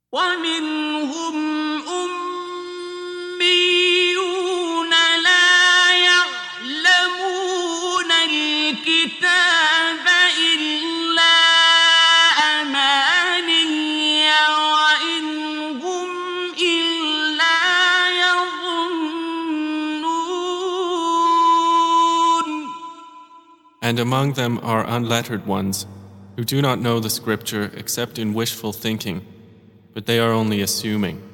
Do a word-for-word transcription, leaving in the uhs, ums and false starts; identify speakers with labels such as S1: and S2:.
S1: ومنهم أميون لا يعلمون الكتاب إلا أماني وإن هم إلا يظنون.
S2: And among them are unlettered ones who do not know the scripture except in wishful thinking, but they are only assuming.